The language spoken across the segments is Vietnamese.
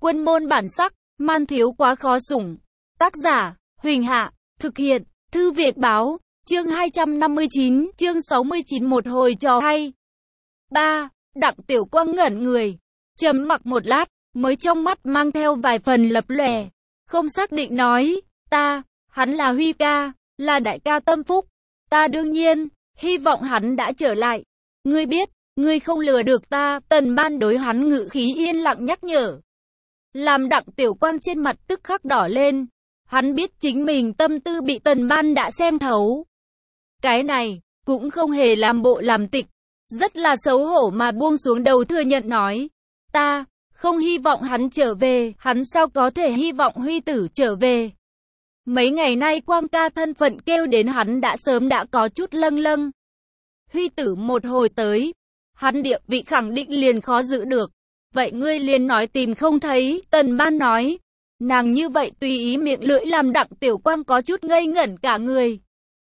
Quân môn bản sắc, man thiếu quá khó sủng. Tác giả, Huỳnh Hạ, thực hiện, Thư viện báo, chương 259, chương 69 một hồi trò hay. 3. Đặng Tiểu Quang ngẩn người, trầm mặc một lát, mới trong mắt mang theo vài phần lập lòe, không xác định nói, hắn là Huy ca, là đại ca tâm phúc, ta đương nhiên, hy vọng hắn đã trở lại. Ngươi biết, ngươi không lừa được ta, Tần Ban đối hắn ngự khí yên lặng nhắc nhở. Làm Đặng Tiểu Quang trên mặt tức khắc đỏ lên, hắn biết chính mình tâm tư bị Tần Ban đã xem thấu. Cái này, cũng không hề làm bộ làm tịch, rất là xấu hổ mà buông xuống đầu thừa nhận nói, ta không hy vọng hắn trở về, hắn sao có thể hy vọng Huy tử trở về. Mấy ngày nay Quang ca thân phận kêu đến hắn đã sớm đã có chút lâng lâng. Huy tử một hồi tới, hắn địa vị khẳng định liền khó giữ được. Vậy ngươi liền nói tìm không thấy, Tần Ban nói. Nàng như vậy tùy ý miệng lưỡi làm Đặng Tiểu Quang có chút ngây ngẩn cả người.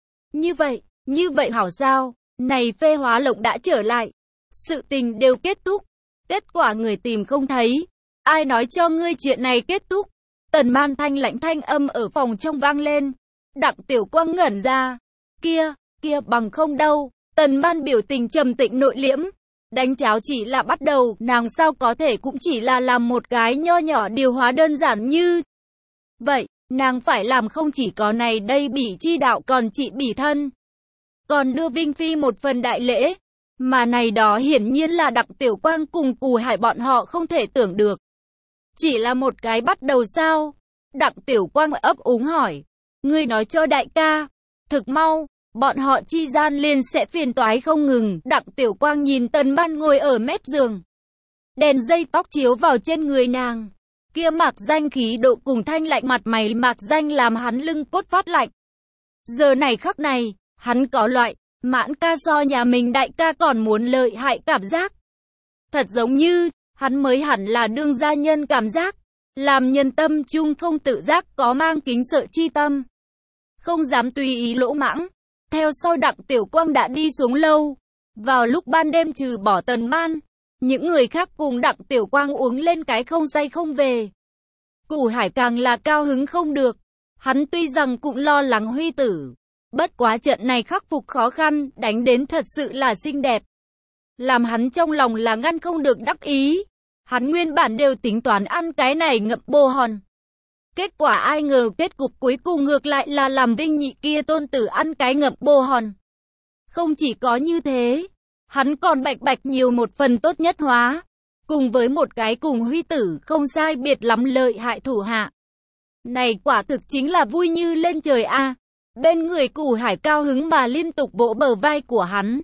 Như vậy hảo sao, này Phê Hóa Lộc đã trở lại. Sự tình đều kết thúc, kết quả người tìm không thấy. Ai nói cho ngươi chuyện này kết thúc? Tần Ban thanh lạnh thanh âm ở phòng trong vang lên. Đặng Tiểu Quang ngẩn ra. Kia bằng không đâu. Tần Ban biểu tình trầm tĩnh nội liễm. Đánh cháo chỉ là bắt đầu, nàng sao có thể cũng chỉ là làm một cái nho nhỏ điều hóa đơn giản như vậy, nàng phải làm không chỉ có này đây bỉ chi đạo còn trị bỉ thân. Còn đưa Vinh Phi một phần đại lễ, mà này đó hiển nhiên là Đặng Tiểu Quang cùng Cù Hải bọn họ không thể tưởng được. Chỉ là một cái bắt đầu sao? Đặng Tiểu Quang ấp úng hỏi, ngươi nói cho đại ca, thực mau. Bọn họ chi gian liền sẽ phiền toái không ngừng. Đặng Tiểu Quang nhìn Tần Ban ngồi ở mép giường. Đèn dây tóc chiếu vào trên người nàng. Kia mạc danh khí độ cùng thanh lạnh mặt mày mạc danh làm hắn lưng cốt phát lạnh. Giờ này khắc này, hắn có loại, Mãn ca so nhà mình đại ca còn muốn lợi hại cảm giác. Thật giống như, hắn mới hẳn là đương gia nhân cảm giác. Làm nhân tâm chung không tự giác có mang kính sợ chi tâm. Không dám tùy ý lỗ mãng. Theo sau Đặng Tiểu Quang đã đi xuống lâu. Vào lúc ban đêm trừ bỏ Tần Ban, những người khác cùng Đặng Tiểu Quang uống lên cái không say không về. Cù Hải càng là cao hứng không được. Hắn tuy rằng cũng lo lắng Huy tử. Bất quá trận này khắc phục khó khăn, đánh đến thật sự là xinh đẹp. Làm hắn trong lòng là ngăn không được đắc ý. Hắn nguyên bản đều tính toán ăn cái này ngậm bồ hòn. Kết quả ai ngờ kết cục cuối cùng ngược lại là làm Vinh Nhị kia tôn tử ăn cái ngậm bồ hòn. Không chỉ có như thế, hắn còn bạch nhiều một phần tốt nhất hóa, cùng với một cái cùng Huy tử không sai biệt lắm lợi hại thủ hạ. Này quả thực chính là vui như lên trời a. Bên người Cù Hải cao hứng mà liên tục vỗ bờ vai của hắn.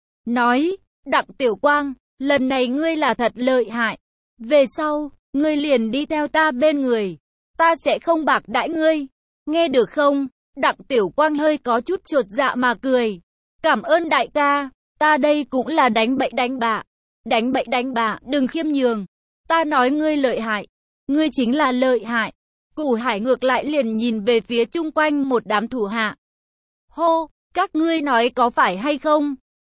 Nói, Đặng Tiểu Quang, lần này ngươi là thật lợi hại. Về sau, ngươi liền đi theo ta bên người. Ta sẽ không bạc đãi ngươi. Nghe được không? Đặng Tiểu Quang hơi có chút chột dạ mà cười. Cảm ơn đại ca. Ta đây cũng là đánh bậy đánh bạ. Đánh bậy đánh bạ, đừng khiêm nhường. Ta nói ngươi lợi hại. Ngươi chính là lợi hại. Cù Hải ngược lại liền nhìn về phía chung quanh một đám thủ hạ. Hô, các ngươi nói có phải hay không?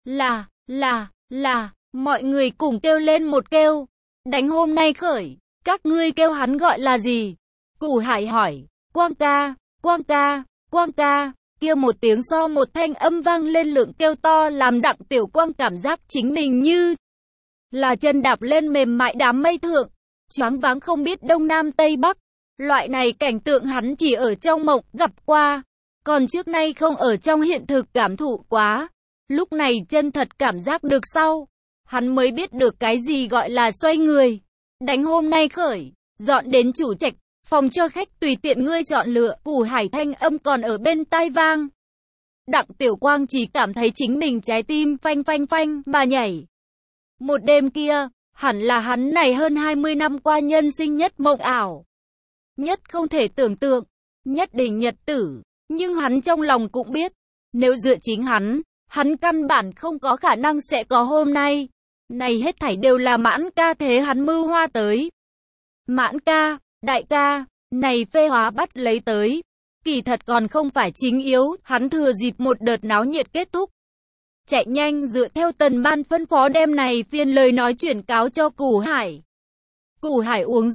Là, mọi người cùng kêu lên một kêu. Đánh hôm nay khởi, các ngươi kêu hắn gọi là gì? Cù Hải hỏi, Quang ca, kia một tiếng so một thanh âm vang lên lượng kêu to làm Đặng Tiểu Quang cảm giác chính mình như là chân đạp lên mềm mại đám mây thượng, choáng váng không biết đông nam tây bắc. Loại này cảnh tượng hắn chỉ ở trong mộng gặp qua, còn trước nay không ở trong hiện thực cảm thụ quá. Lúc này chân thật cảm giác được sau, hắn mới biết được cái gì gọi là xoay người. Đánh hôm nay khởi, dọn đến chủ trạch, phòng cho khách tùy tiện ngươi chọn lựa. Cù Hải thanh âm còn ở bên tai vang. Đặng Tiểu Quang chỉ cảm thấy chính mình trái tim phanh mà nhảy. Một đêm kia, hẳn là hắn này hơn 20 năm qua nhân sinh nhất mộng ảo. Nhất không thể tưởng tượng, nhất định nhật tử. Nhưng hắn trong lòng cũng biết, nếu dựa chính hắn căn bản không có khả năng sẽ có hôm nay. Này hết thảy đều là Mãn ca thế hắn mưu hoa tới. Mãn ca, đại ca, này Phê Hóa bắt lấy tới. Kỳ thật còn không phải chính yếu, hắn thừa dịp một đợt náo nhiệt kết thúc. Chạy nhanh dựa theo Tần Ban phân phó đem này phiên lời nói chuyển cáo cho Cù Hải. Cù Hải uống rượu,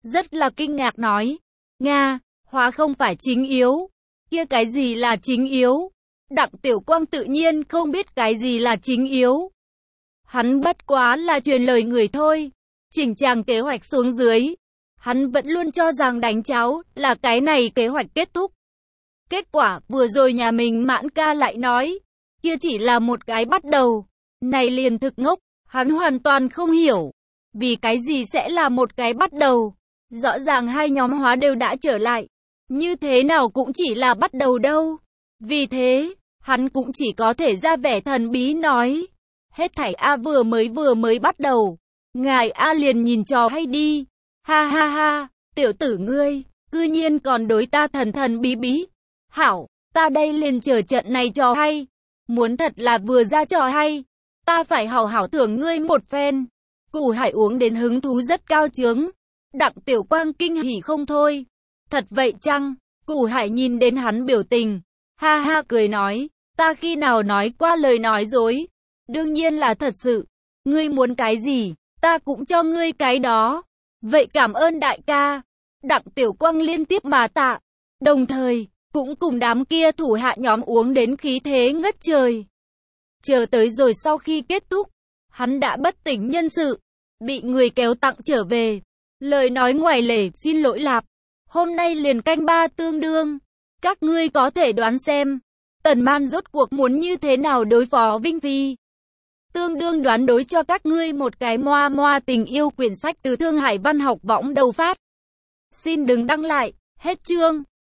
rất là kinh ngạc nói. Nga, hóa không phải chính yếu. Kia cái gì là chính yếu? Đặng Tiểu Quang tự nhiên không biết cái gì là chính yếu. Hắn bất quá là truyền lời người thôi. Chỉnh chàng kế hoạch xuống dưới. Hắn vẫn luôn cho rằng đánh cháo là cái này kế hoạch kết thúc. Kết quả vừa rồi nhà mình Mãn ca lại nói, kia chỉ là một cái bắt đầu. Này liền thực ngốc, hắn hoàn toàn không hiểu. Vì cái gì sẽ là một cái bắt đầu? Rõ ràng hai nhóm hóa đều đã trở lại. Như thế nào cũng chỉ là bắt đầu đâu. Vì thế, hắn cũng chỉ có thể ra vẻ thần bí nói. Hết thảy A vừa mới bắt đầu. Ngài A liền nhìn trò hay đi. Ha ha ha, tiểu tử ngươi, cư nhiên còn đối ta thần thần bí bí. Hảo, ta đây liền chờ trận này trò hay. Muốn thật là vừa ra trò hay, ta phải hảo hảo thưởng ngươi một phen. Củ Hải uống đến hứng thú rất cao chướng. Đặng Tiểu Quang kinh hỉ không thôi. Thật vậy chăng? Củ Hải nhìn đến hắn biểu tình. Ha ha cười nói, ta khi nào nói qua lời nói dối? Đương nhiên là thật sự. Ngươi muốn cái gì, ta cũng cho ngươi cái đó. Vậy cảm ơn đại ca. Đặng Tiểu Quang liên tiếp mà tạ. Đồng thời, cũng cùng đám kia thủ hạ nhóm uống đến khí thế ngất trời. Chờ tới rồi sau khi kết thúc, hắn đã bất tỉnh nhân sự, bị người kéo tặng trở về. Lời nói ngoài lề, xin lỗi lạp. Hôm nay liền canh 3 tương đương. Các ngươi có thể đoán xem, Tần Man rốt cuộc muốn như thế nào đối phó Vinh Phi. Tương đương đoán đối cho các ngươi một cái moa moa tình yêu quyển sách từ Thương Hải Văn học võng đầu phát. Xin đừng đăng lại, hết chương.